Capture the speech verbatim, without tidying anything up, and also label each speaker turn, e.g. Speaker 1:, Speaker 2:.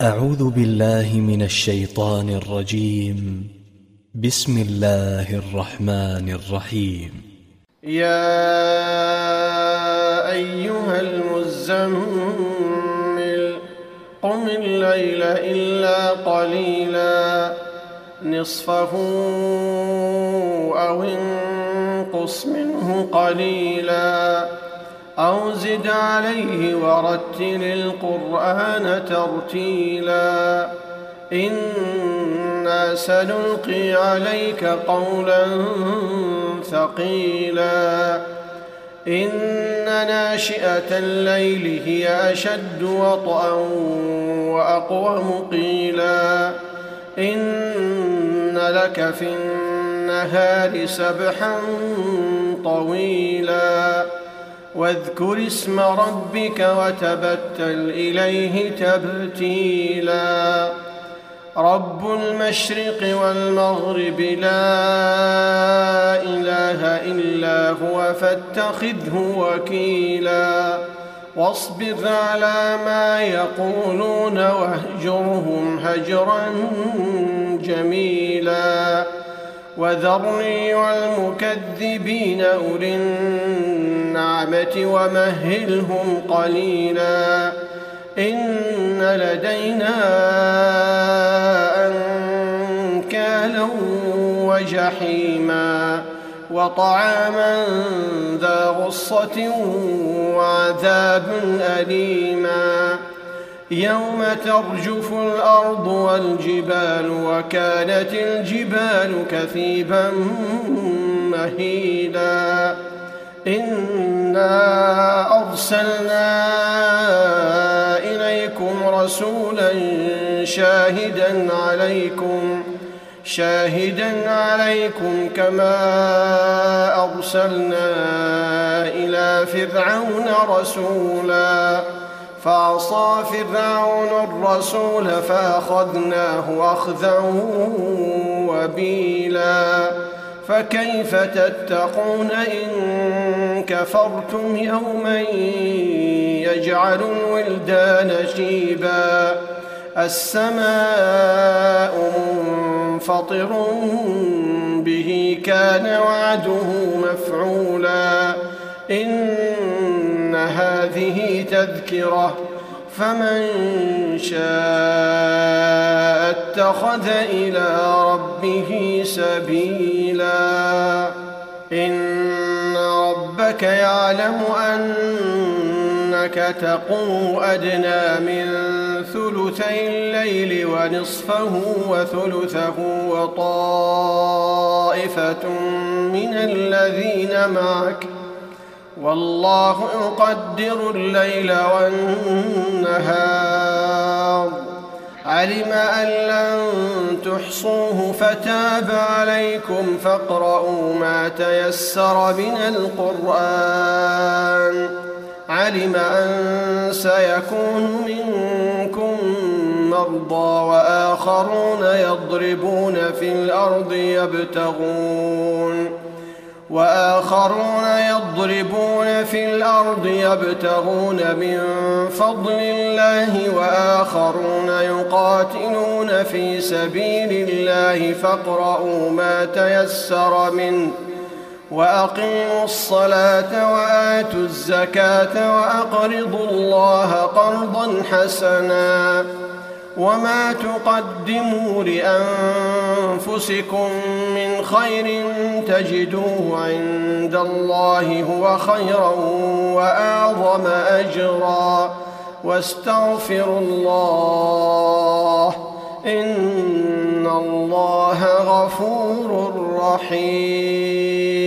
Speaker 1: أعوذ بالله من الشيطان الرجيم. بسم الله الرحمن الرحيم.
Speaker 2: يا أيها المزمل قم الليل إلا قليلا نصفه أو انقص منه قليلا أو زد عليه ورتل القرآن ترتيلا إنا سنلقي عليك قولا ثقيلا إن ناشئة الليل هي أشد وطئا وأقوم قيلا إن لك في النهار سبحا طويلا واذكر اسم ربك وتبتل إليه تبتيلا رب المشرق والمغرب لا إله إلا هو فاتخذه وكيلا واصبر على ما يقولون واهجرهم هجرا جميلا وذرني والمكذبين أولي النعمة ومهلهم قليلا إن لدينا أنكالا وجحيما وطعاما ذا غصة وعذاب أليما يوم ترجف الأرض والجبال وكانت الجبال كثيبا مهيلا إنا أرسلنا إليكم رسولا شاهدا عليكم شاهدا عليكم كما أرسلنا إلى فرعون رسولا فعصى فرعون الرسول فأخذناه أخذا وبيلا فكيف تتقون إن كفرتم يوما يجعل الولدان شيبا السماء منفطر به كان وعده مفعولا إن هذه تذكرة فمن شاء اتخذ إلى ربه سبيلا إن ربك يعلم أنك تقوم أدنى من ثلثي الليل ونصفه وثلثه وطائفة من الذين معك والله يقدر الليل والنهار علم أن لن تحصوه فتاب عليكم فاقرؤوا ما تيسر من القرآن علم أن سيكون منكم مرضى وآخرون يضربون في الأرض يبتغون وآخرون يضربون في الأرض يبتغون من فضل الله وآخرون يقاتلون في سبيل الله فاقرؤوا ما تيسر منه وأقيموا الصلاة وآتوا الزكاة وأقرضوا الله قرضا حسنا وما تقدموا لأنفسكم من خير تجدوه عند الله هو خيرا وأعظم أجرا واستغفروا الله إن الله غفور رحيم.